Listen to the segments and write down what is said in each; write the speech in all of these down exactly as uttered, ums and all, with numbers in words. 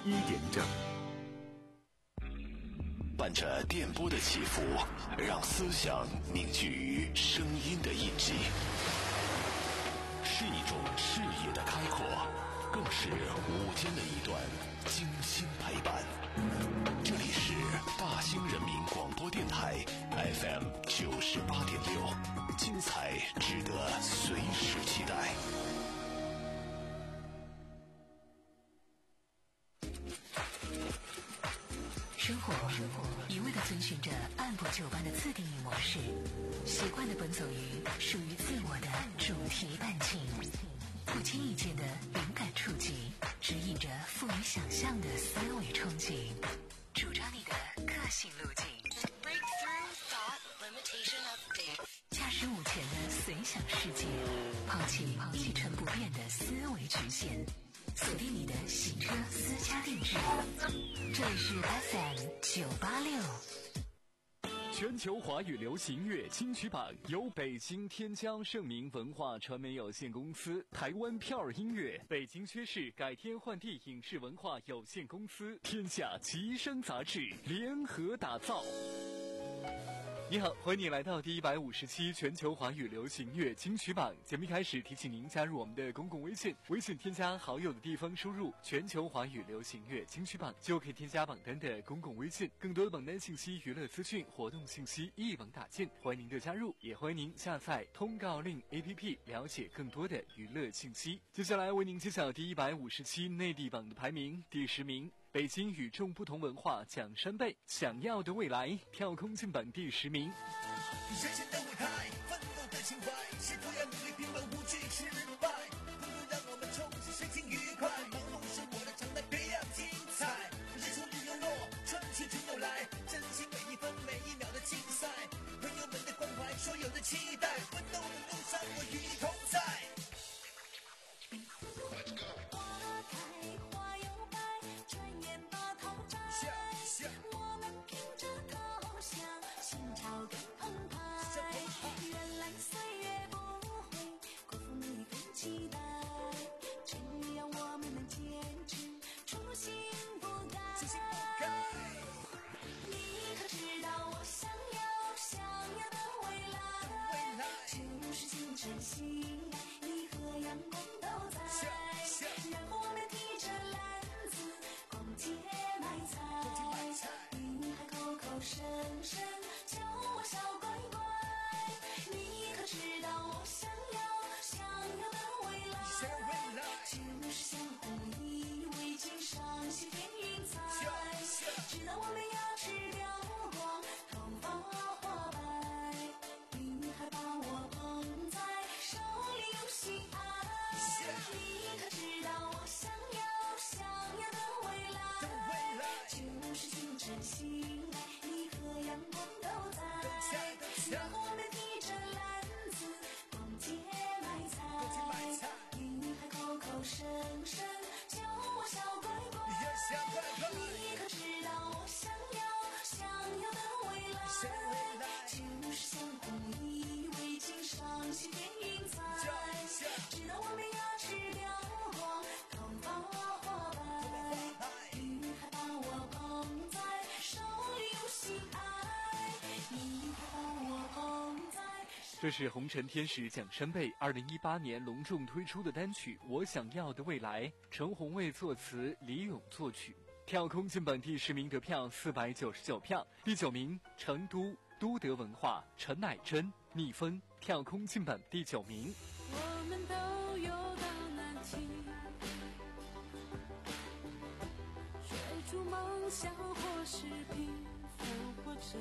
一点整。 伴着电波的起伏，让思想凝聚于声音的印记，是一种视野的开阔，更是午间的一段精心陪伴。这里是大兴人民广播电台 F M 九十八点六，精彩值得随时期待。 生活一味地遵循着按部就班的自定义模式，习惯地奔走于属于自我的主题伴情，不经意间的灵感触及，指引着富于想象的思维憧憬，主张你的个性路径。驾驶午前的随想世界，抛弃一成不变的思维局限，锁定你的行车私家定制。这里是 F M 九八六。 全球华语流行乐金曲榜由北京天江盛明文化传媒有限公司、台湾票儿音乐、北京薛氏改天换地影视文化有限公司、天下吉声杂志联合打造。你好，欢迎你来到第一百五十期全球华语流行乐金曲榜。节目一开始提醒您加入我们的公共微信，微信添加好友的地方输入全球华语流行乐金曲榜，就可以添加榜单的公共微信，更多的榜单信息、娱乐资讯、活动信息一网打尽，欢迎您的加入，也欢迎您下载通告令 A P P 了解更多的娱乐信息。接下来为您揭晓第一百五十期内地榜的排名。第十名，北京与众不同文化奖山贝，想要的未来跳空进榜第十名。 人生的舞台，奋斗的情怀，试图要努力平稳无惧失败，不如让我们重拾心情愉快，忙碌是我的常态，别要精彩。日出日又落，春去春又来，珍惜每一分每一秒的竞赛，朋友们的关怀，所有的期待，奋斗的路上我与你同在。 这是红尘天使蒋山贝二零一八年隆重推出的单曲《我想要的未来》，陈红卫作词，李咏作曲。跳空进榜第十名得票四百九十九票。第九名，成都都德文化陈乃真逆风跳空进榜第九名。 我们都有到南极，追逐梦想或是平凡活着，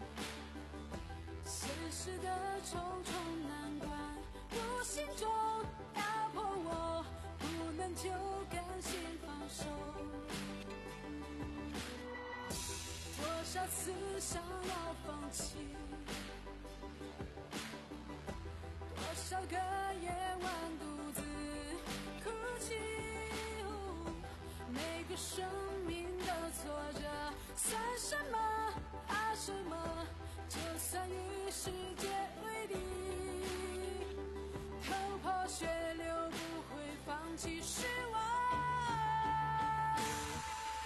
现实的重重难关无形中打破我，不能就甘心放手。多少次想要放弃，多少个夜晚独自哭泣，每个生命的挫折算什么怕什么，就算与世界为敌，头破血流不会放弃是我。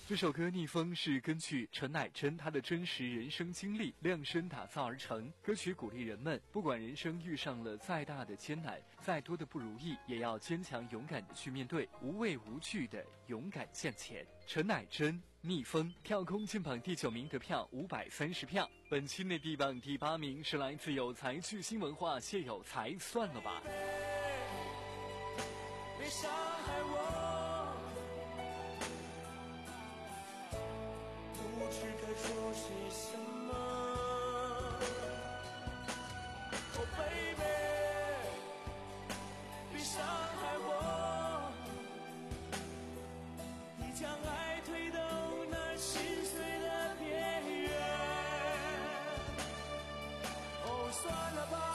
这首歌《逆风》是根据陈乃真她的真实人生经历量身打造而成。歌曲鼓励人们，不管人生遇上了再大的艰难，再多的不如意，也要坚强勇敢的去面对，无畏无惧的勇敢向前。陈乃真《逆风》跳空进榜第九名，得票五百三十票。本期内地榜第八名是来自有才巨星文化谢有才，算了吧。 别伤害我，不知该说些什么。Oh baby， 别伤害我，你将爱推到那心碎的边缘。哦，算了吧。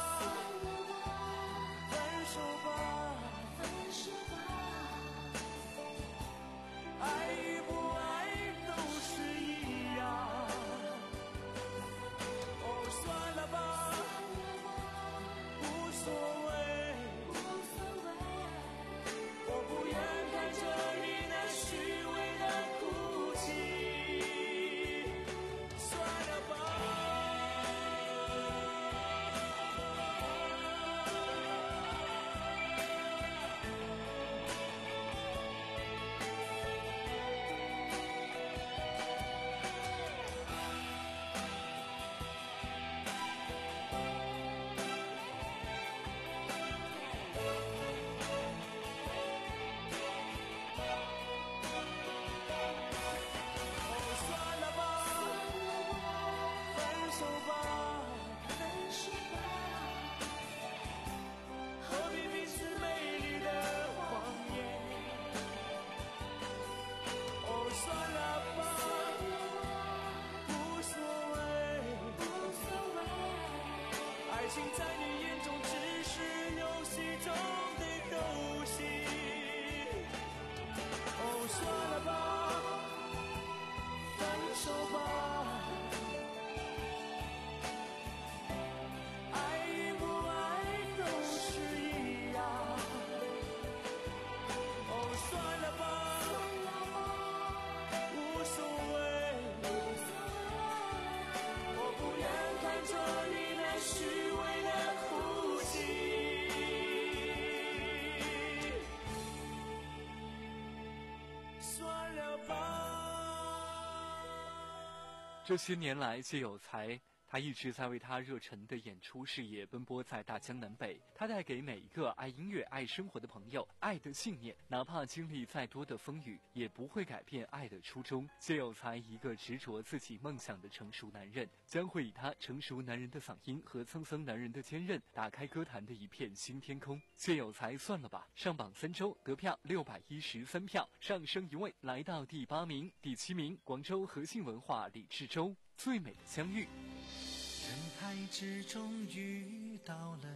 这些年来，谢有才他一直在为他热忱的演出事业奔波在大江南北。他带给每一个爱音乐、爱生活的朋友爱的信念，哪怕经历再多的风雨，也不会改变爱的初衷。谢有才，一个执着自己梦想的成熟男人，将会以他成熟男人的嗓音和蹭蹭男人的坚韧，打开歌坛的一片新天空。谢有才，算了吧，上榜三周，得票六百一十三票，上升一位，来到第八名。第七名，广州和信文化李志洲，最美的相遇。 人海之中遇到了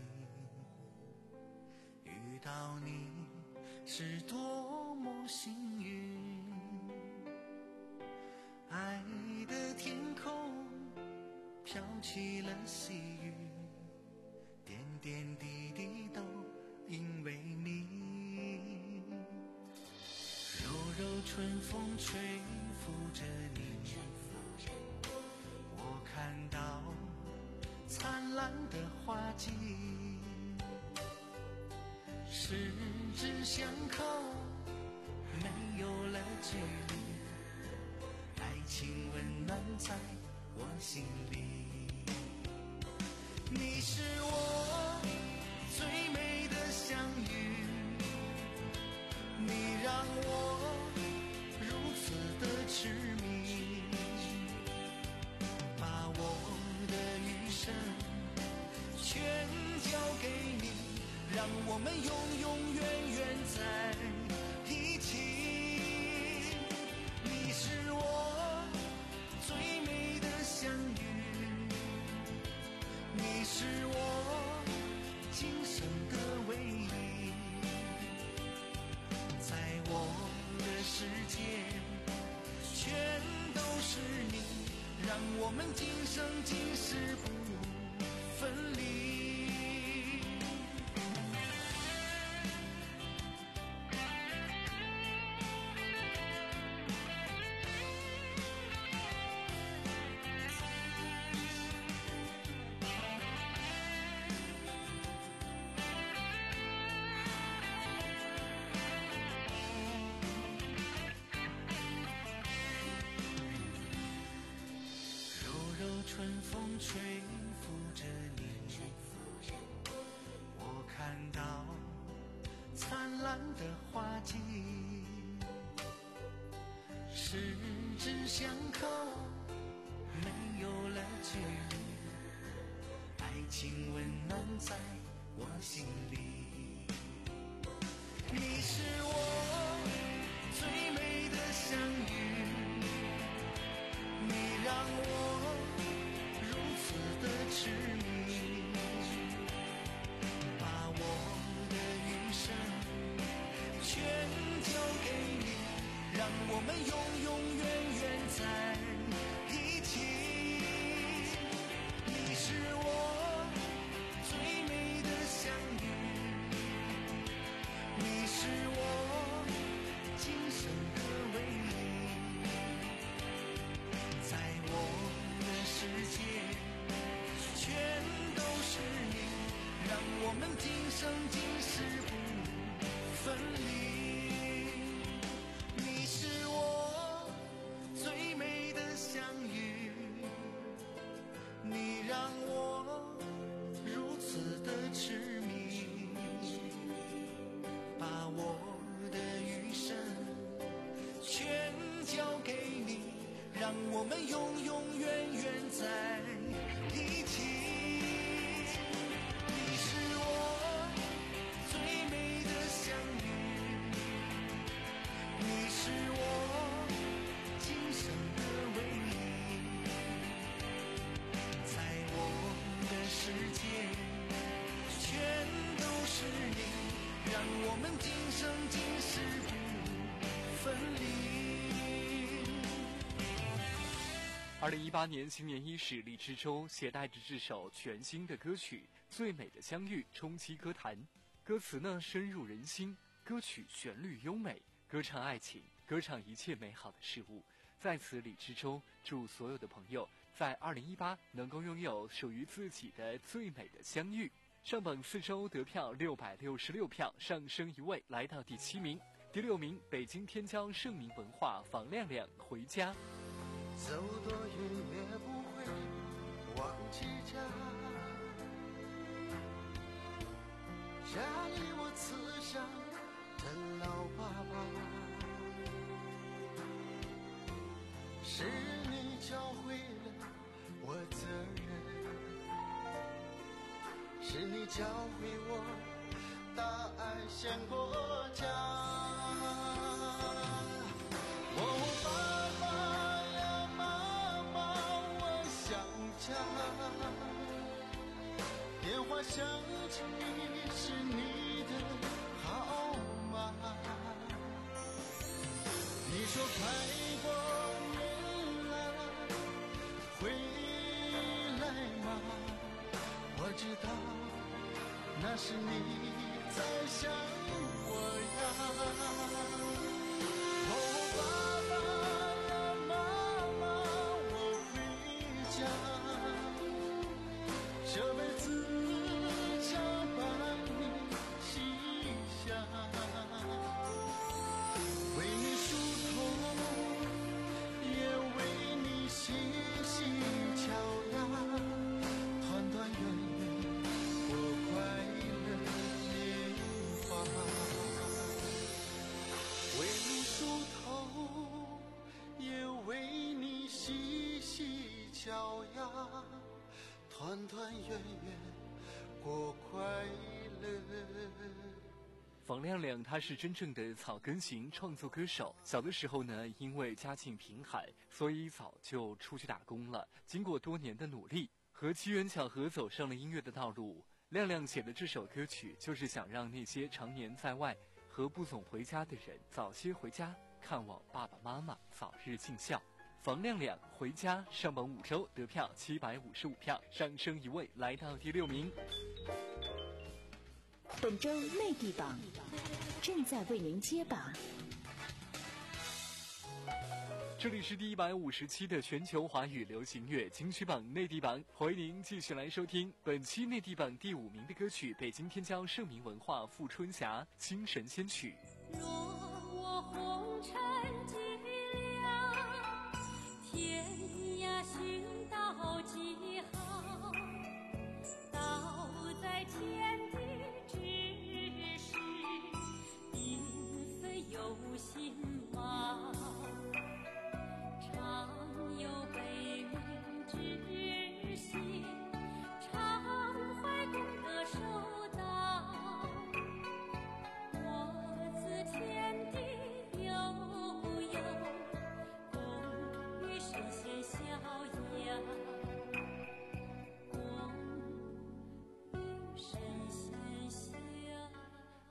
你，遇到你是多么幸运。爱的天空飘起了细雨，点点滴滴都因为你。柔柔春风吹拂着你，我看到灿烂的花季，十指相扣，没有了距离，爱情温暖在我心里。你是我最美的相遇，你让我如此的痴迷，把我的余生全交给你，让我们永永远远在一起。你是我最美的相遇，你是我今生的唯一，在我的世界全都是你，让我们今生今世不分离。 吹拂着你，我看到灿烂的花季，十指相扣，没有了距离，爱情温暖在我心里。你是我最美的相遇，你让我如此的痴迷，把我的余生全交给你，让我们永永远远在一起。你是我最美的相遇，你是我今生的唯一，在我的世界全都是你，让我们今生今世不分离。你是我最美的相遇，你让我如此的痴迷，把我的余生全交给你，让我们永永远远在一起。你是我最美的相遇，你是我今生的唯一，在我的世界全都是你，让我们今生今世不分离。 二零一八年新年伊始，李志洲携带着这首全新的歌曲《最美的相遇》冲击歌坛。歌词呢深入人心，歌曲旋律优美，歌唱爱情，歌唱一切美好的事物。在此，李志洲祝所有的朋友在二零一八能够拥有属于自己的最美的相遇。上榜四周得票六百六十六票，上升一位来到第七名。第六名，北京天骄盛名文化房亮亮《回家》。 走多远也不会忘记家，家里我慈祥的老爸爸，是你教会了我责任，是你教会我大爱先国家。哦，爸爸呀妈妈，我想家，电话响起是你的号码，你说快过年了回来吗？我知道那是你在想我呀。哦，爸爸呀妈妈，我回家，这辈子想把你记下，为你梳头，也为你洗洗脚呀，团团圆圆过快乐年华，为你梳头，也为你洗洗脚呀，团团圆圆过快乐。 房亮亮他是真正的草根型创作歌手，小的时候呢，因为家境贫寒，所以早就出去打工了。经过多年的努力和机缘巧合走上了音乐的道路，亮亮写的这首歌曲就是想让那些常年在外和不总回家的人早些回家看望爸爸妈妈，早日尽孝。房亮亮回家上榜五周得票七百五十五票，上升一位来到第六名。 本周内地榜正在为您揭榜。 这里是第一百五十期的全球华语流行乐金曲榜内地榜，欢迎您继续来收听本期内地榜第五名的歌曲，北京天骄盛名文化《富春霞》精神先曲。 若我红尘寂寥，天涯寻到几行，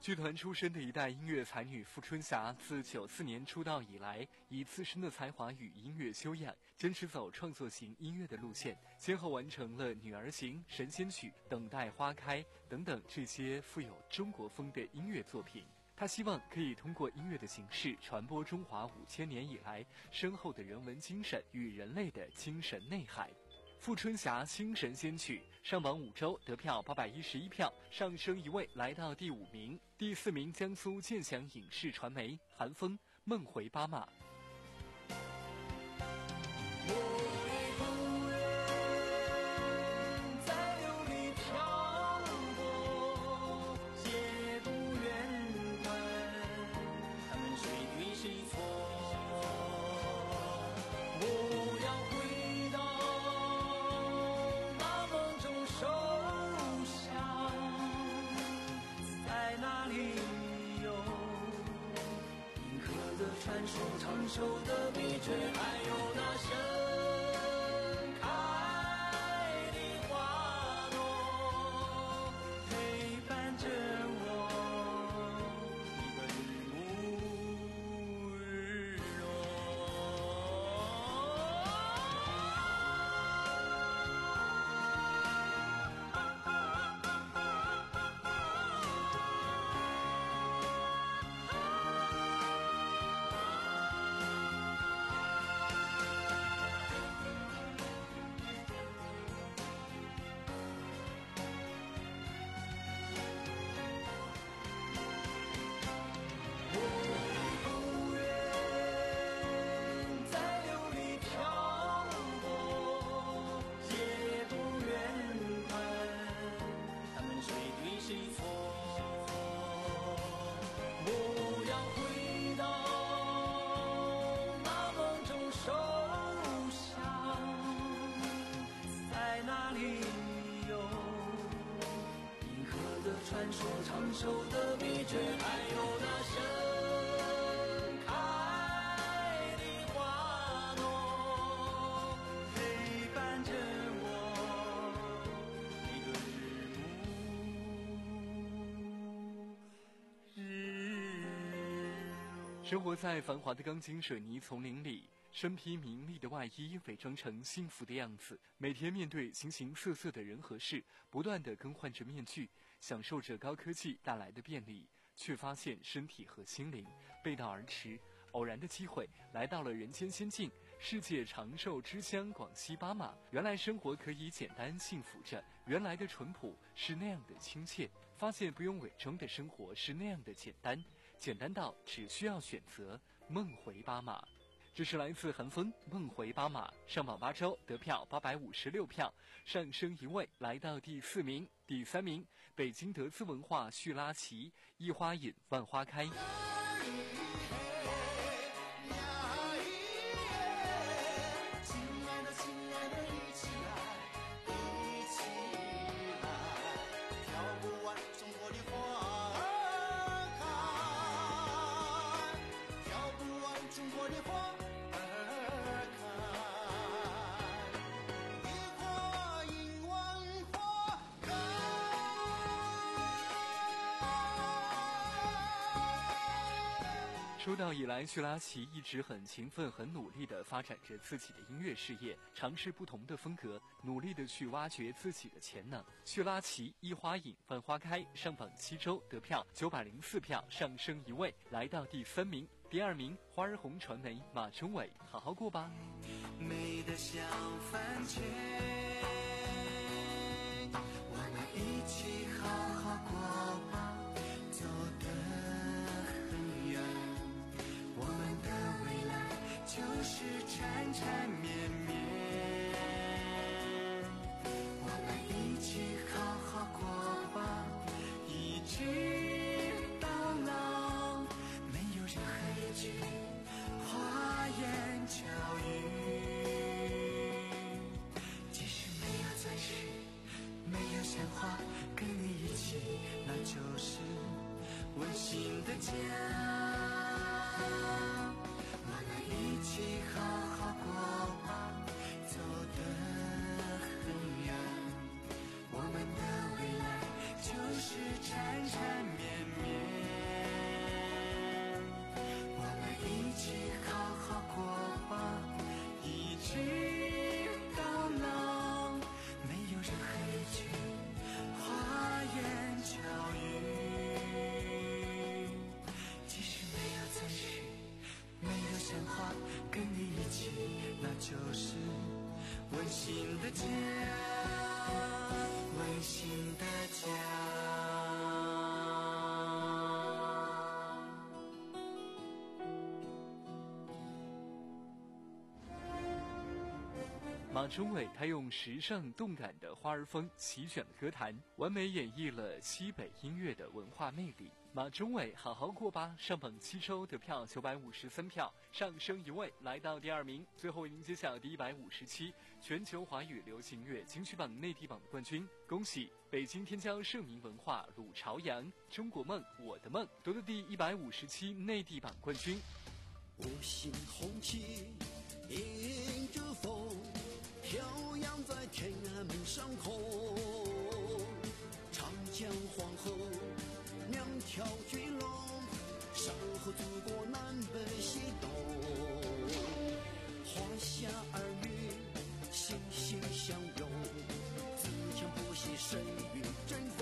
剧团出身的一代音乐才女傅春霞，自九四年出道以来，以自身的才华与音乐修养，坚持走创作型音乐的路线，先后完成了《女儿行》《神仙曲》《等待花开》等等这些富有中国风的音乐作品。她希望可以通过音乐的形式传播中华五千年以来深厚的人文精神与人类的精神内涵。傅春霞新神仙曲上榜五周，得票八百一十一票，上升一位来到第五名。第四名江苏建祥影视传媒韩风《梦回巴马》。 传说长寿的秘诀，还有那盛开的花朵，陪伴着我一个日暮日落。传说长寿的秘诀，还有那盛开的花朵，陪伴着我一个日暮日落。 生活在繁华的钢筋水泥丛林里，身披名利的外衣，伪装成幸福的样子，每天面对形形色色的人和事，不断地更换着面具，享受着高科技带来的便利，却发现身体和心灵背道而驰。偶然的机会来到了人间仙境，世界长寿之乡广西巴马。原来生活可以简单幸福着，原来的淳朴是那样的亲切，发现不用伪装的生活是那样的简单，简单到只需要选择梦回巴马。这是来自韩风《梦回巴马》，上榜八周，得票八百五十六票，上升一位来到第四名。第三名北京德资文化叙拉奇《一花引万花开》。出道以来，叙拉奇一直很勤奋、很努力地发展着自己的音乐事业，尝试不同的风格，努力地去挖掘自己的潜能。叙拉奇《一花引万花开》上榜七周，得票九百零四票，上升一位，来到第三名。第二名花儿红传媒马中伟，好好过吧。 美的像番茄，我们一起好好过吧，走得很远，我们的未来就是缠缠绵绵，我们一起好好过吧，一直到老，没有任何一句花言巧语，即使没有钻石，没有鲜花，跟你一起，那就是温馨的家。我们一起好好过吧， 马中伟他用时尚动感的花儿风席卷了歌坛，完美演绎了西北音乐的文化魅力。马中伟好好过吧上榜七周，得票九百五十三票，上升一位来到第二名。最后为您揭晓第一百五十期全球华语流行乐金曲榜内地榜的冠军，恭喜北京天骄盛名文化鲁朝阳中国梦我的梦夺得第一百五十期内地榜冠军。 五星红旗迎着风，飘扬在天安门上空，长江黄河两条巨龙，守护祖国南北西东，华夏儿女心心相拥，自强不息，谁与争锋，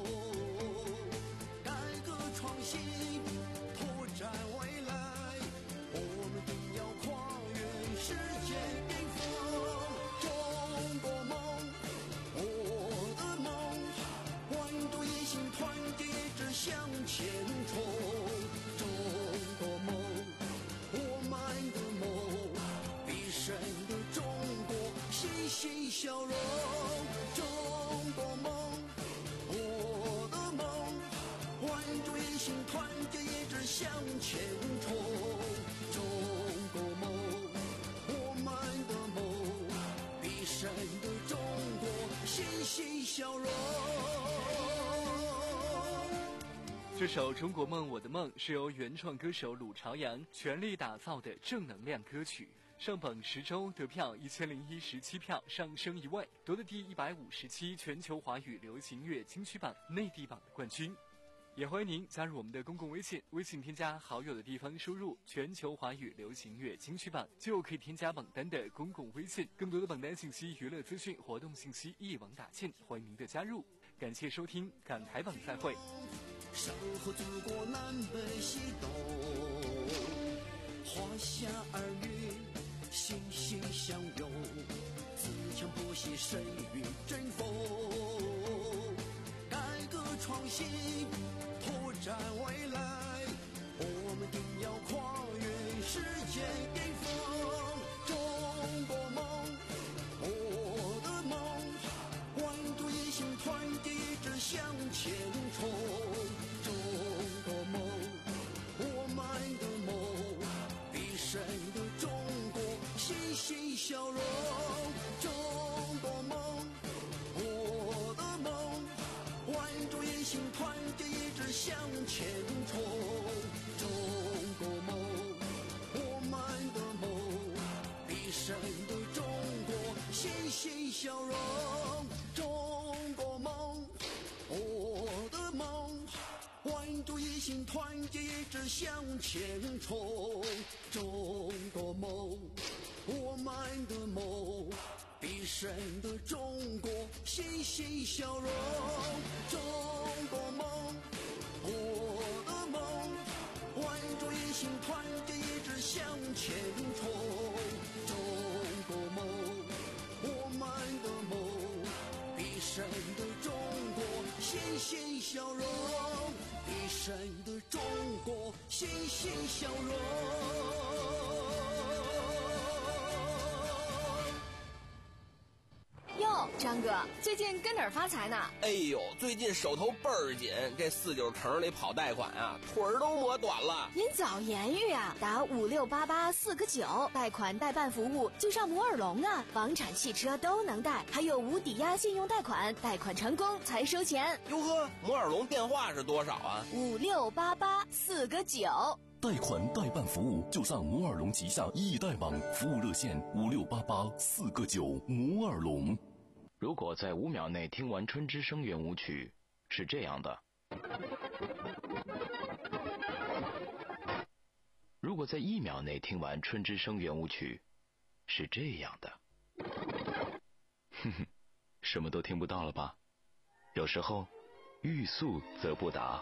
改革创新拓展未来，我们定要跨越世界巅峰。中国梦，我的梦，万众一心，团结一致向前冲。中国梦，我们的梦，必胜的中国，欣欣向荣。中国梦，我的梦，万众一心，团结一致向前冲。中国梦，我们的梦，必胜的中国，欣欣向荣。 这首《中国梦我的梦》是由原创歌手鲁朝阳全力打造的正能量歌曲，上榜十周，得票一千零一十七票，上升一位，夺得第一百五十期全球华语流行乐金曲榜内地榜的冠军。也欢迎您加入我们的公共微信，微信添加好友的地方输入全球华语流行乐金曲榜，就可以添加榜单的公共微信，更多的榜单信息、娱乐资讯、活动信息一网打尽，欢迎您的加入。感谢收听港台榜，再会。 守护祖国南北西东，华夏儿女心心相拥，自强不息，谁与争锋，改革创新拓展未来，我们定要跨越世界巅峰。中国梦，我的梦，万众一心，团结一致向前冲。中国梦，我们的梦，必胜的中国，欣欣向荣。中国梦，我的梦，万众一心，团结一致向前冲。中国梦，我们的梦，必胜的中国，欣欣向荣。中国梦，我的梦，万众一心，团结一致向前冲。中国梦，我们的梦，必胜的中国，欣欣向荣。中国梦，我的梦，万众一心，团结一致向前冲。中国梦，我们的梦，必胜的中国，欣欣向荣。必胜的中国，欣欣向荣。 哟，张哥，最近跟哪儿发财呢？ 哎呦，最近手头倍儿紧，这四九城里跑贷款啊，腿儿都磨短了。 您早言语啊，打五六八八四个九，贷款代办服务就上摩尔龙啊，房产、汽车都能贷，还有无抵押信用贷款，贷款成功才收钱。 哟呵，摩尔龙电话是多少啊？ 五六八八四个九。 贷款代办服务就上摩尔龙旗下易贷网，服务热线五六八八四个九。摩尔龙。 如果在五秒内听完《春之声》圆舞曲，是这样的；如果在一秒内听完《春之声》圆舞曲，是这样的。哼哼，什么都听不到了吧？有时候，欲速则不达。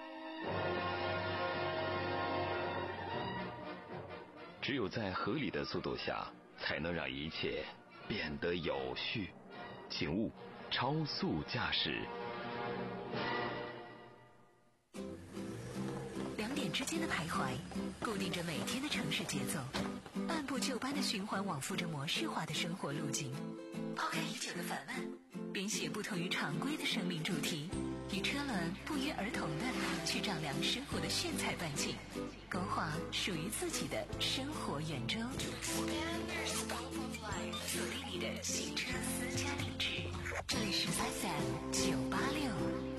只有在合理的速度下，才能让一切变得有序。请勿超速驾驶。 两点之之间的徘徊，固定着每天的城市节奏，按部就班的循环往复着模式化的生活路径。抛开已久的烦闷，编写不同于常规的生命主题，与车轮不约而同的去丈量生活的炫彩半径，勾画属于自己的生活圆周。锁定你的行车私家定制，这里是 F M 九八六。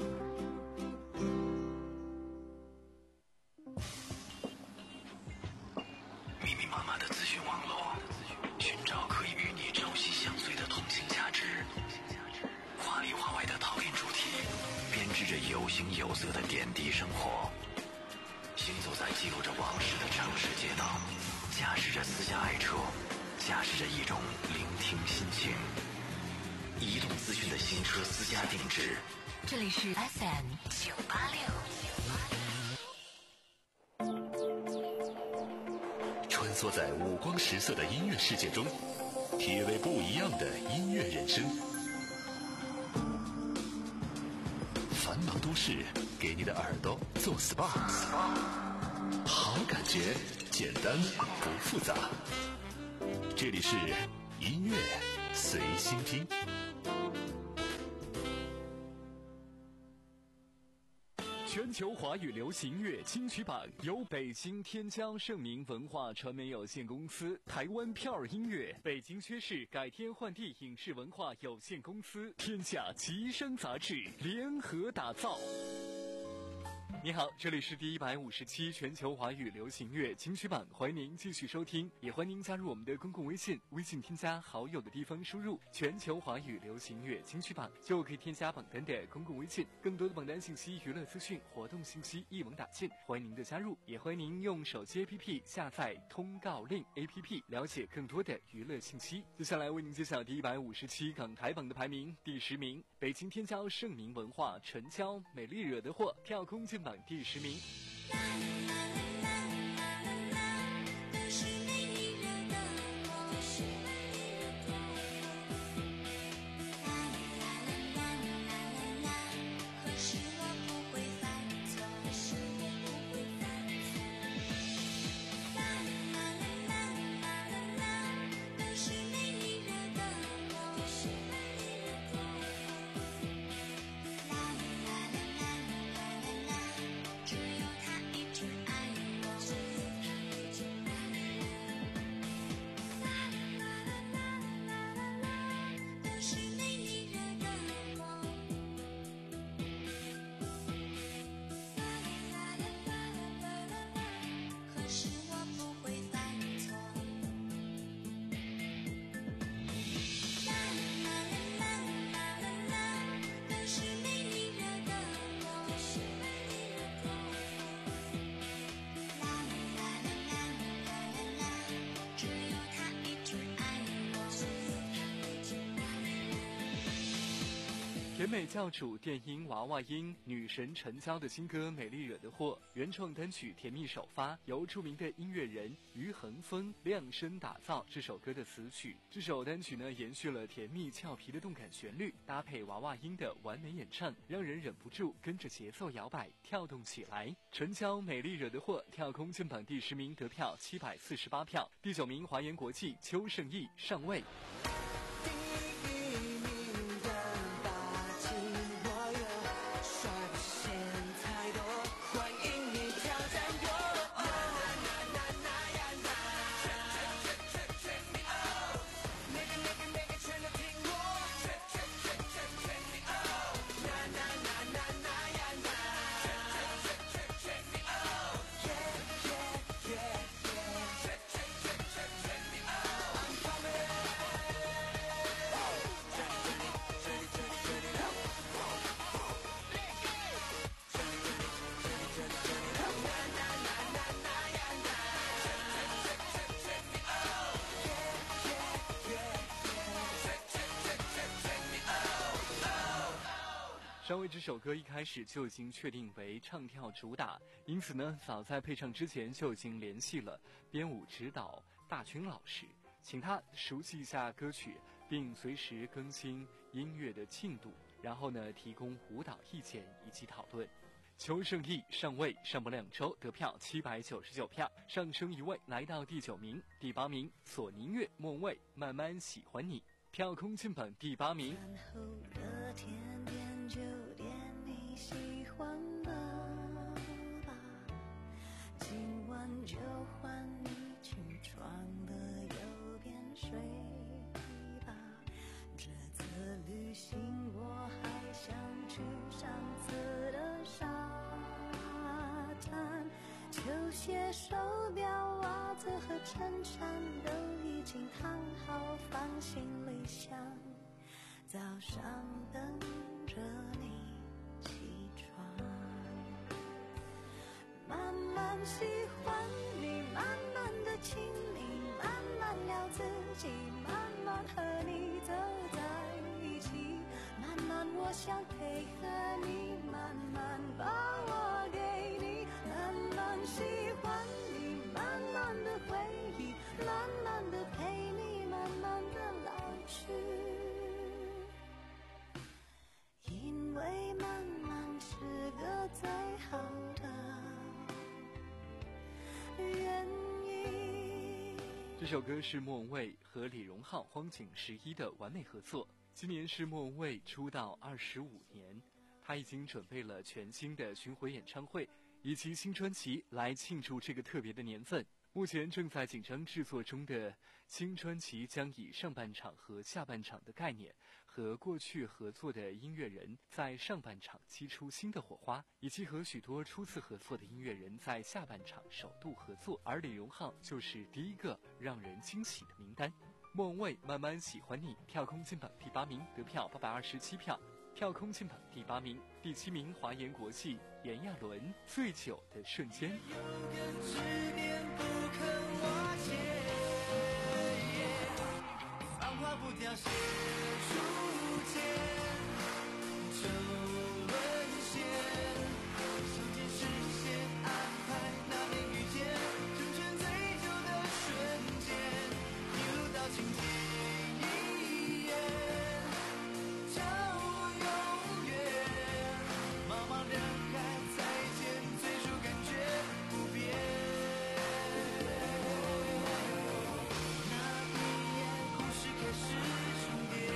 密密麻麻的资讯网络，寻找可以与你朝夕相随的同性价值。华里华外的讨论主题，编织着有形有色的点滴生活。行走在记录着往事的城市街道，驾驶着私家爱车，驾驶着一种聆听心情。移动资讯的新车私家定制， 这里是 F M 九八六。 穿梭在五光十色的音乐世界中，体味不一样的音乐人生。繁忙都市，给你的耳朵做 S P A， 好感觉，简单不复杂。这里是音乐随心听。 全球华语流行乐金曲榜由北京天江盛明文化传媒有限公司、台湾票儿音乐、北京薛氏改天换地影视文化有限公司、天下吉声杂志联合打造。你好，这里是第一百五十期全球华语流行乐金曲榜，欢迎您继续收听，也欢迎您加入我们的公共微信，微信添加好友的地方输入全球华语流行乐金曲榜，就可以添加榜单的公共微信，更多的榜单信息、娱乐资讯、活动信息一网打尽，欢迎您的加入，也欢迎您用手机 A P P 下载通告令 A P P 了解更多的娱乐信息。接下来为您揭晓第一百五十期港台榜的排名，第十名，北京天骄盛明文化陈娇美丽惹的祸跳空进榜第十名。甜美教主电音娃娃音女神陈娇的新歌《美丽惹的祸》原创单曲《甜蜜首发》，由著名的音乐人于恒峰量身打造这首歌的词曲。这首单曲呢，延续了甜蜜俏皮的动感旋律，搭配娃娃音的完美演唱，让人忍不住跟着节奏摇摆跳动起来。陈娇《美丽惹的祸》跳空进榜第十名，得票七百四十八票。第九名华研国际邱胜义上位。张卫这首歌一开始就已经确定为唱跳主打，因此呢，早在配唱之前就已经联系了编舞指导大军老师，请他熟悉一下歌曲，并随时更新音乐的进度，然后呢，提供舞蹈意见以及讨论。 邱胜义上位，上播两周得票七百九十九票，上升一位来到第九名。第八名索尼乐莫文蔚慢慢喜欢你，票空进榜第八名。 然后的甜点酒店你喜欢了吧，今晚就换你起床的右边睡吧，这次旅行我还想去上次的沙滩，球鞋手表袜子和衬衫都已经烫好放行李箱，早上等着你起床，慢慢喜欢你，慢慢的亲你，慢慢聊自己，慢慢和你走在一起，慢慢我想配合你，慢慢把我给你，慢慢喜欢你，慢慢的回忆，慢慢的陪你，慢慢的老去，因为慢慢是个最好的原因。 这首歌是莫文蔚和李荣浩、荒井十一的完美合作。今年是莫文蔚出道二十五年，她已经准备了全新的巡回演唱会以及新专辑来庆祝这个特别的年份。目前正在紧张制作中的新专辑将以上半场和下半场的概念，和过去合作的音乐人在上半场激出新的火花，以及和许多初次合作的音乐人在下半场首度合作，而李荣浩就是第一个让人惊喜的名单。莫文蔚慢慢喜欢你，票空进榜第八名，得票八百二十七票，票空进榜第八名。第七名华研国际炎亚纶醉酒的瞬间。 有个执念不肯瓦解，繁华不凋谢初见，就沦陷，上天实现安排，那年遇见，成全最久的瞬间，一路到今天一眼，就永远，茫茫人海再见，最初感觉不变，那一眼故事开始重叠，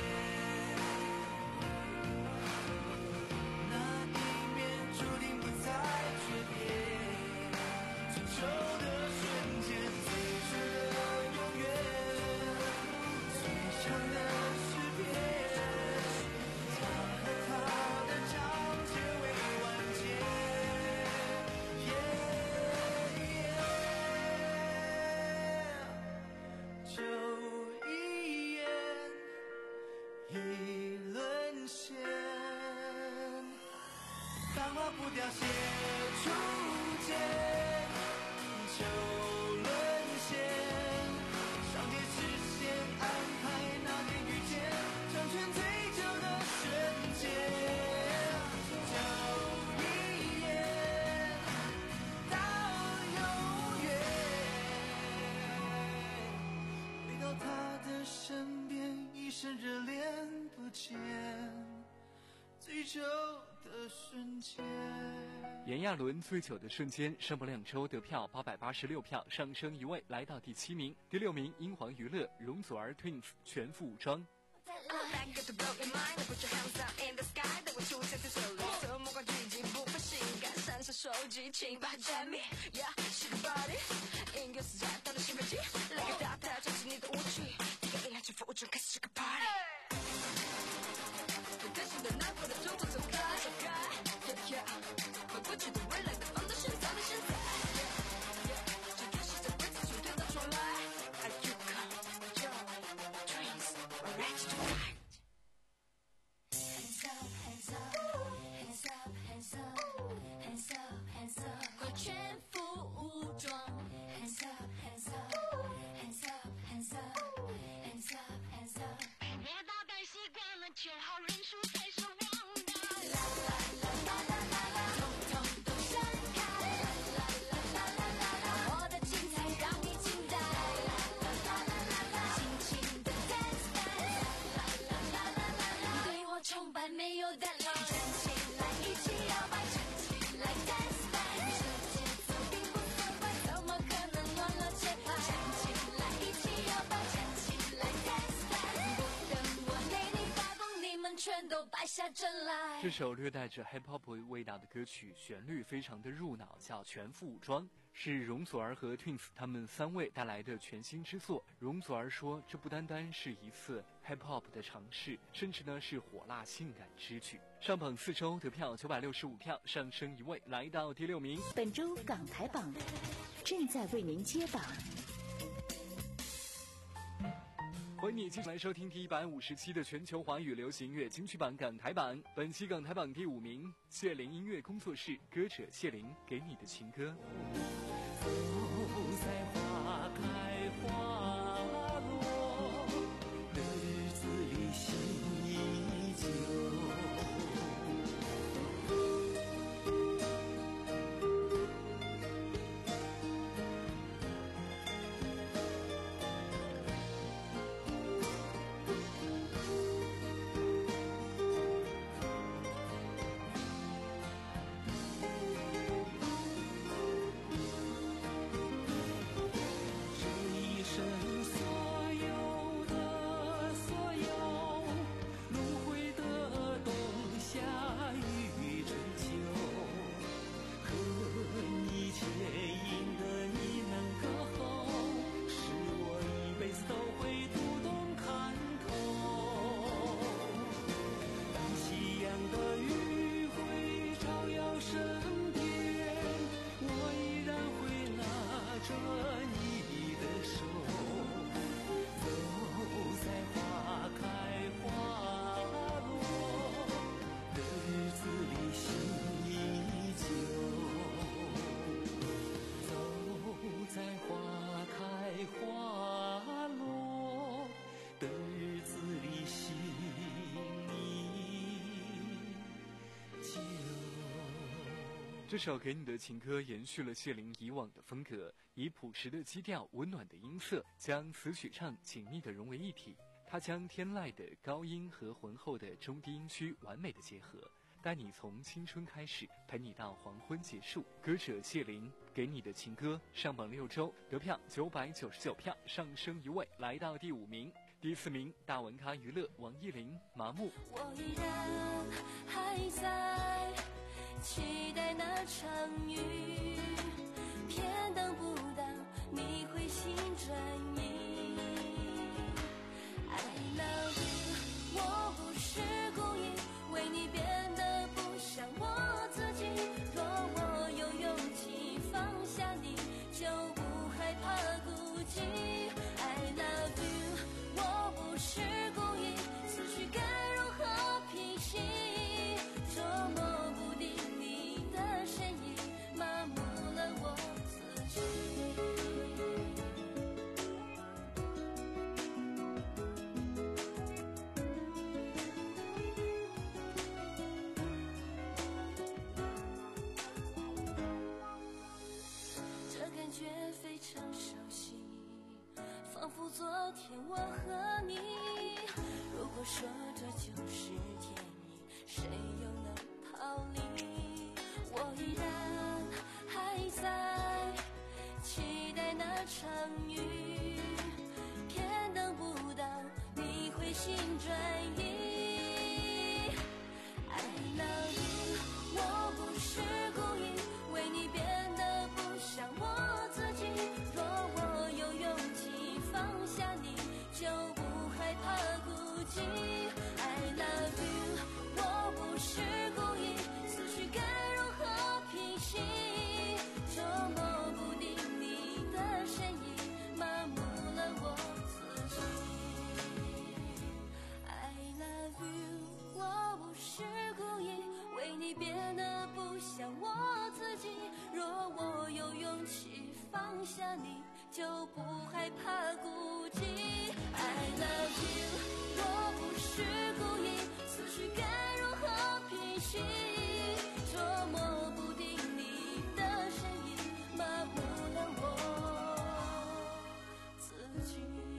那一面注定不再诀别，成熟的瞬间，最初的永远，最长的诗篇，他和她的章节未完结，就一眼已沦陷，繁华不凋谢初见，就沦陷，上天实现安排，那天遇见，成全最久的瞬间，就一眼到永远，回到他的身边，一生热恋不减，最久的瞬间。 炎亚纶醉酒的瞬间上播两周，得票八百八十六票，上升一位来到第七名。第六名英皇娱乐容祖儿 Twins 全副武装。 手机请把占面 Yeah, shake your body 音乐是在到了兴奋剂来个大大展示你的武器这个音乐全副武装开始这个 party 不担心的难过的中途走开走开 Yeah, yeah 把过去的未来的放到现在的现在 Yeah, yeah 这个是在规则中推到重来 Are you come, Joe, Twins We're ready to fight Hands up, hands up Hands up, hands up Hands up, hands up 快全副武装败下阵来。 这首略带着 hip hop 味道的歌曲，旋律非常的入脑，叫《全副武装》，是容祖儿和 Twins 他们三位带来的全新之作。容祖儿说，这不单单是一次 hip hop 的尝试，甚至呢是火辣性感之举。上榜四周得票九百六十五票，上升一位，来到第六名。 本周港台榜正在为您揭榜。 欢迎你继续来收听第一百五十期的全球华语流行乐金曲榜港台榜。本期港台榜第五名，谢灵音乐工作室歌者谢灵给你的情歌。 走在花开花落的日子里，心依旧。 这首给你的情歌延续了谢灵以往的风格，以朴实的基调、温暖的音色，将词曲唱紧密地融为一体。他将天籁的高音和浑厚的中低音区完美的结合，带你从青春开始，陪你到黄昏结束。歌者谢灵给你的情歌上榜六周，得票九百九十九票，上升一位，来到第五名。第四名，大文咖娱乐王艺霖麻木。 我依然还在期待那场雨，偏等不到你回心转意。I love you， 我不是故意为你变得不像我自己。若我有勇气放下你，就不害怕孤寂。I love you， 我不是故意，思绪该如何平息？捉摸不定你的身影，麻木了我自己。这感觉非常熟悉，仿佛昨天我和你。如果说这就是天意，谁又能逃离？我依然还在期待那场雨，偏等不到你回心转意。I love you， 我不是故意为你变得不像我自己。若我有勇气放下你，就不害怕孤寂。I love you， 我不是故意，思绪该如何平息？捉摸不定你的身影，麻木了我自己。I love you， 我不是故意为你变得不像我自己。若我有勇气放下你，就不害怕孤寂。I love you， 我不是故意，思绪该如何平息？捉摸不定你的身影，麻木了我自己。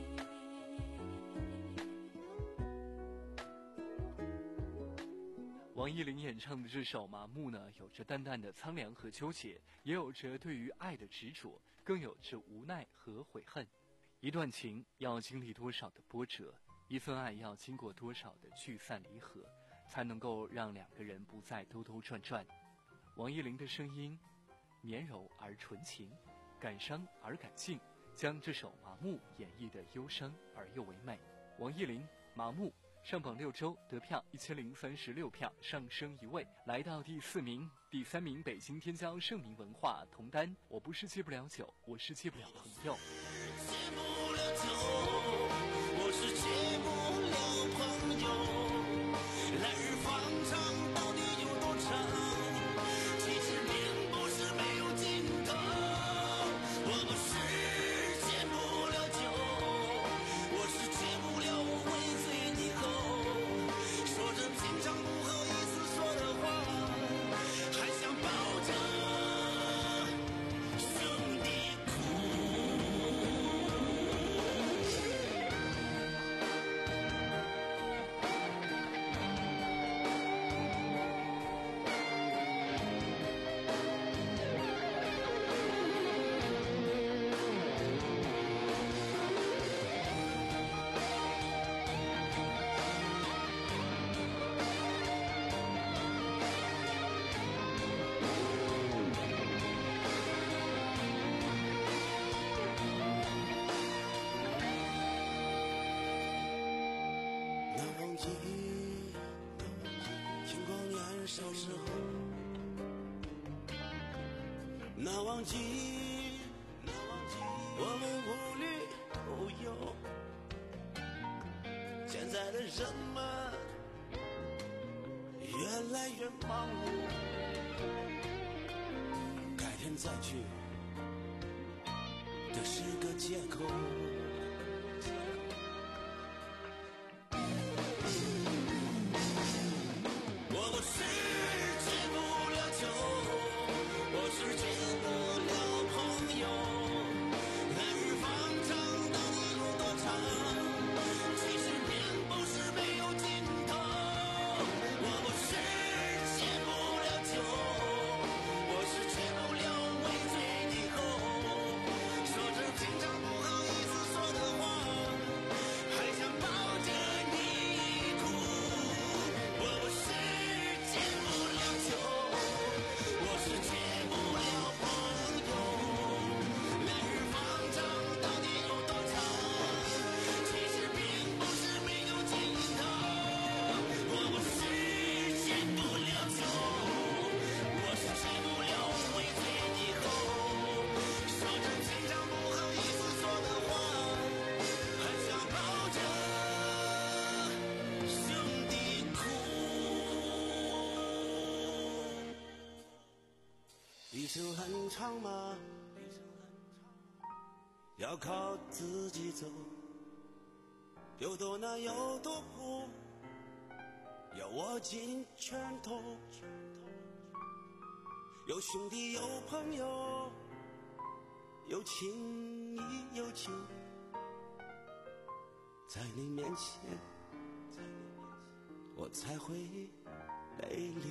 王艺霖演唱的这首《麻木》呢，有着淡淡的苍凉和纠结，也有着对于爱的执着，更有着无奈和悔恨。一段情要经历多少的波折，一份爱要经过多少的聚散离合， 才能够让两个人不再兜兜转转。王艺霖的声音绵柔而纯情，感伤而感性，将这首《麻木》演绎得忧伤而又唯美。王艺霖《麻木》上榜六周，得票一千零三十六票，上升一位，来到第四名。第三名，北京天骄盛名文化同单《我不是戒不了酒，我是戒不了朋友》。 戒不了酒，我是戒不了朋友。来日方长，到底有多长？其实并不是没有尽头。我不是戒不了酒，我是戒不了微醉以后，说着平常不好意思说的话，还想抱着兄弟哭。难忘记，轻狂年少时候，难忘记，我们无虑无忧。现在的人们越来越忙碌，改天再去，这是个借口。我不是戒不了酒，我是戒不了朋友。来日方长，到底有多长？其实并不是没有尽头。我不是戒不了酒，我是戒不了微醉以后，说着平常不好意思说的话，还想抱着你哭。我不是戒不了酒，我是戒不了朋友。来日方长，到底有多长？其实并不是没有尽头。我不是戒不了酒，我是戒不了微醉以后，说着平常不好意思说的话，还想抱着兄弟哭。一生很长吗？要靠自己走，有多难有多苦，要握紧拳头。有兄弟有朋友，有情亦有情，在你面前我才会泪流，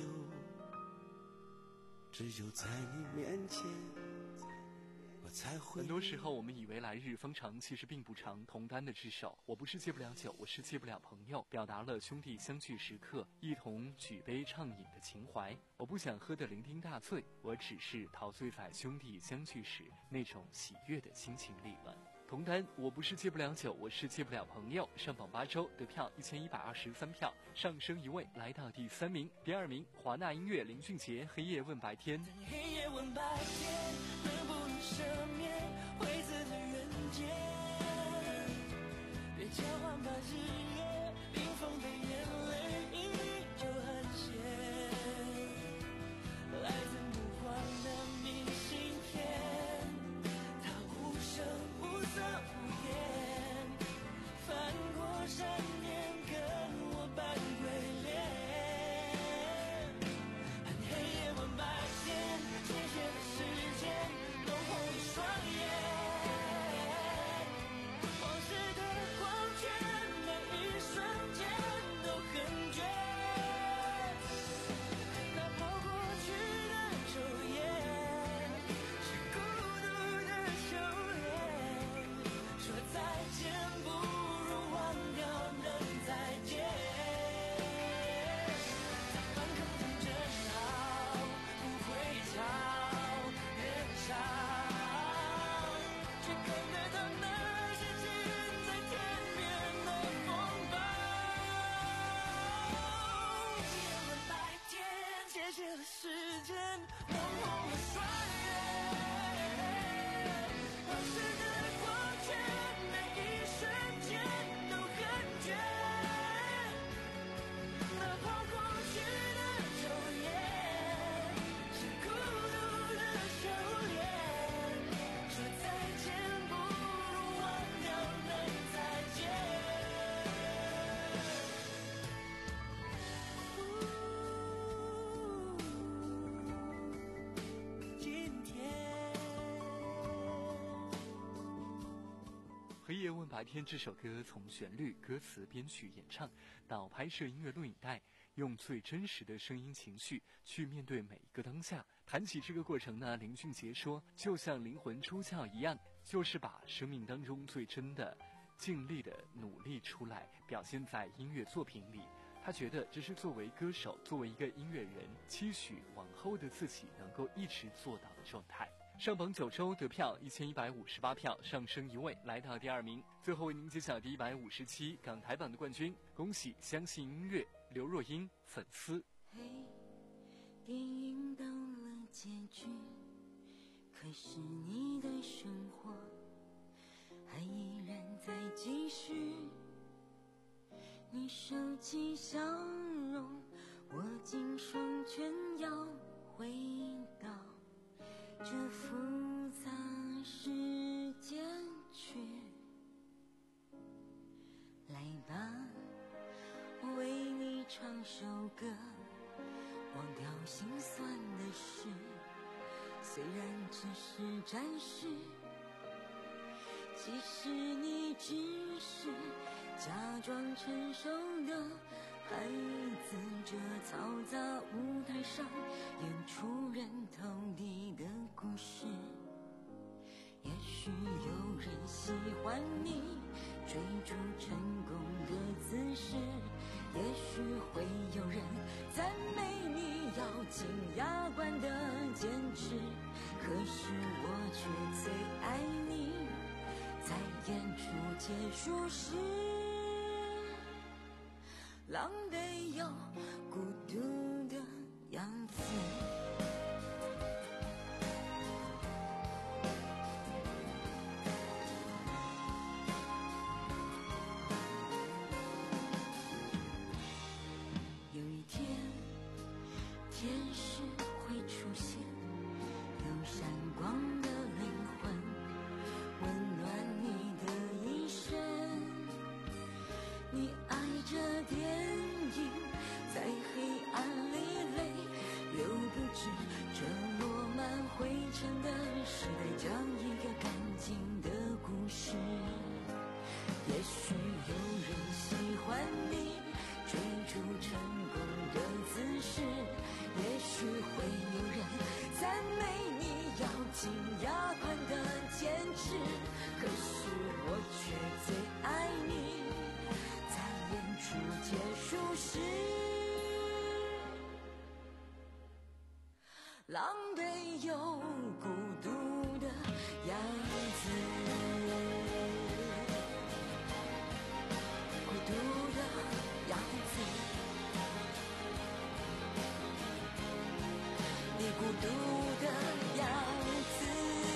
只有在你面前我才会。 很多时候我们以为来日方长，其实并不长。同单的这首我不是戒不了酒，我是戒不了朋友，表达了兄弟相聚时刻一同举杯畅饮的情怀。我不想喝得酩酊大醉，我只是陶醉在兄弟相聚时那种喜悦的心情里了。同单我不是戒不了酒，我是戒不了朋友，上榜八周，得票一千一百二十三票，上升一位，来到第三名。第二名，华纳音乐林俊杰《黑夜问白天》。 黑夜问白天，能不能赦免灰色的人间？别交换吧日夜冰封的眼泪，依旧很咸。来自目光的明信片，它无声无色无言，翻过山巅跟我扮鬼脸。恨黑夜问白天，浅浅的时间，浓红的双眼。 黑夜问白天这首歌从旋律、歌词、编曲、演唱到拍摄音乐录影带，用最真实的声音情绪去面对每一个当下。谈起这个过程呢，林俊杰说，就像灵魂出窍一样，就是把生命当中最真的、尽力的努力出来，表现在音乐作品里。他觉得这是作为歌手、作为一个音乐人，期许往后的自己能够一直做到的状态。上榜九周得票一千一百五十八票，上升一位来到第二名。最后为您揭晓第一百五十七港台榜的冠军，恭喜相信音乐刘若英粉丝。 嘿，电影到了结局，可是你的生活还依然在继续。你收起笑容，握紧双拳，要回到这复杂时间去。来吧，我为你唱首歌，忘掉心酸的事，虽然只是暂时，其实你只是假装成熟的孩子，这嘈杂舞台上演出人头地的故事。也许有人喜欢你追逐成功的姿势，也许会有人赞美你咬紧牙关的坚持，可是我却最爱你在演出结束时狼狈又孤独的样子。有一天，天使会出现，有闪光的灵魂，温暖你的一生。你爱着电影，在黑暗里泪流不止，这落满灰尘的时代，讲一个干净的故事。也许有人喜欢你追逐成功的姿势，也许会有人赞美你咬紧牙关的坚持，可是我却最爱你在演出结束时狼狈又孤独的样子。孤独的样子，你孤独的样子。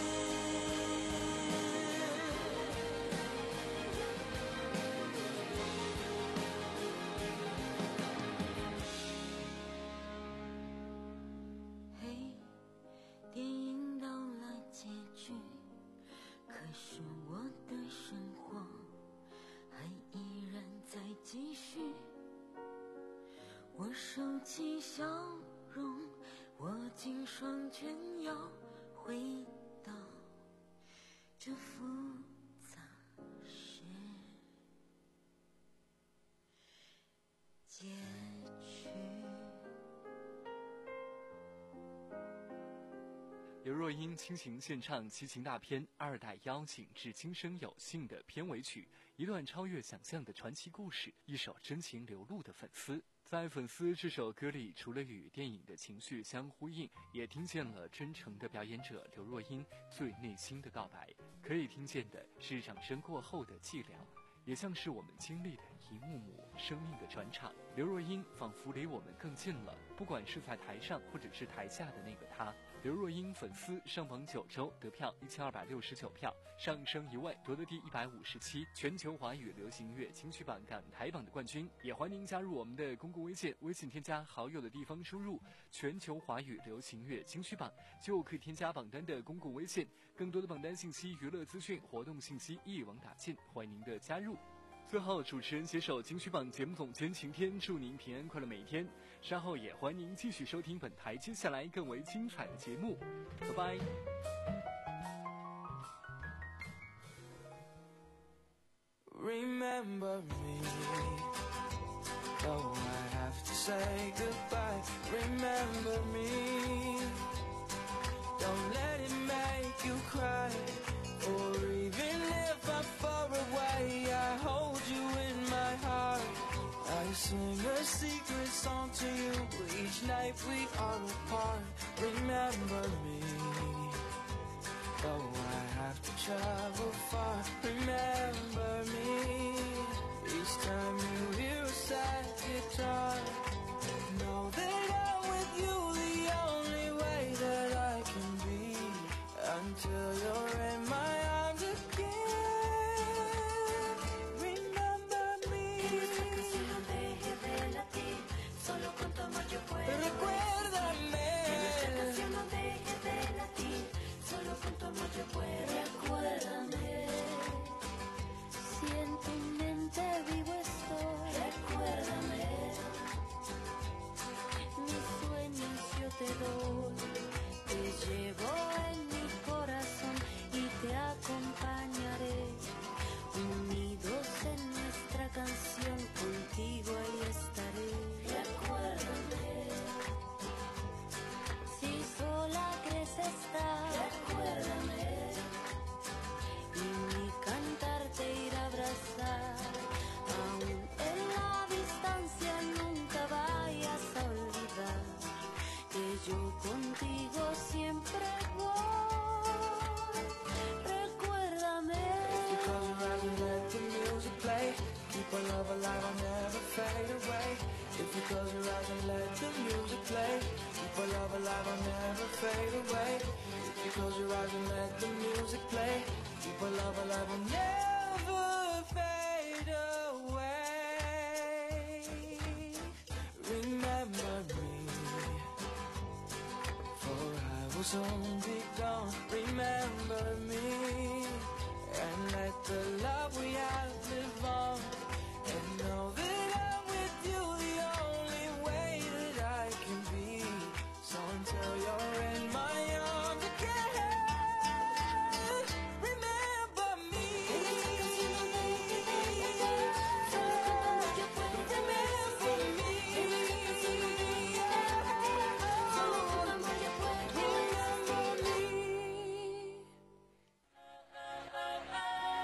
嘿，电影到了结局，可是我的生活还依然在继续。我收起笑容，握紧双拳，要回到这复杂时结局。 刘若英倾情献唱齐秦大片《二代邀请至今生有幸》的片尾曲，一段超越想象的传奇故事，一首真情流露的粉丝。在粉丝这首歌里，除了与电影的情绪相呼应，也听见了真诚的表演者刘若英最内心的告白。可以听见的是掌声过后的寂寥，也像是我们经历的一幕幕生命的转场。刘若英仿佛离我们更近了，不管是在台上或者是台下的那个她。刘若英粉丝上榜九周，得票一千二百六十九票，上升一位，夺得第一百五十七全球华语流行乐金曲榜港台榜的冠军。也欢迎加入我们的公共微信，微信添加好友的地方输入全球华语流行乐金曲榜，就可以添加榜单的公共微信。更多的榜单信息、娱乐资讯、活动信息一网打尽，欢迎您的加入。最后，主持人携手金曲榜节目总监晴天，祝您平安快乐每一天。稍后也欢迎您继续收听本台接下来更为精彩的节目，拜拜。 remember me. Though I have to say goodbye, remember me. Don't let it make you cry, or even if I'm far away, I hold you in my heart. I sing a secret song to you each night we are apart. Remember me. Though I have to travel far, remember me. Each time you hear a sad guitar, know that I'm with you the only way that I can be, until you're in my arms again. Remember me. Que nuestra canción no deje de latir, solo con tu amor yo puedo. Recuérdame. Que nuestra canción no deje de latir, solo con tu amor yo puedo. Recuérdame, si en tu mente vivo estoy. Recuérdame, mis sueños yo te doy. Te llevo en mi corazón y te acompañaré. Unidos en nuestra canción, contigo ahí estaré. Recuérdame, si sola crees estar. Recuérdame, y mi cantar te irá a abrazar. Aún en la distancia nunca vayas a olvidar que yo contigo siempre voy. Recuérdame. Because you're right, we let the music play. Keep our love alive, I'll never fade away. If you close your eyes and let the music play, keep our love alive, I'll never fade away. If you close your eyes and let the music play, keep our love alive, I'll never fade away. Remember me, for I will soon be gone. Remember me, and let the love we have live on, and know that I'm with you the only way that I can be. So until you're in my arms again, remember me. Remember me.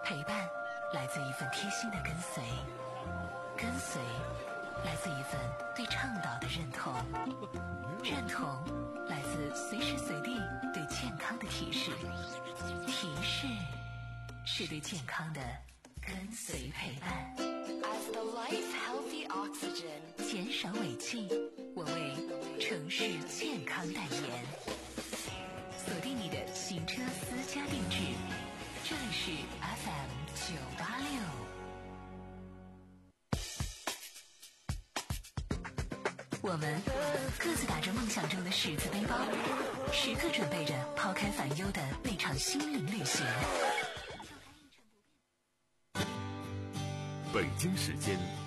陪伴来自一份贴心的跟随，跟随来自一份对倡导的认同，认同来自随时随地对健康的提示，提示是对健康的跟随陪伴。 As the life healthy oxygen， 减少尾气，我为城市健康代言。锁定你的行车私家定制，这里是 F M 九八六。我们各自打着梦想中的十字背包，时刻准备着抛开烦忧的那场心灵旅行。 北京时间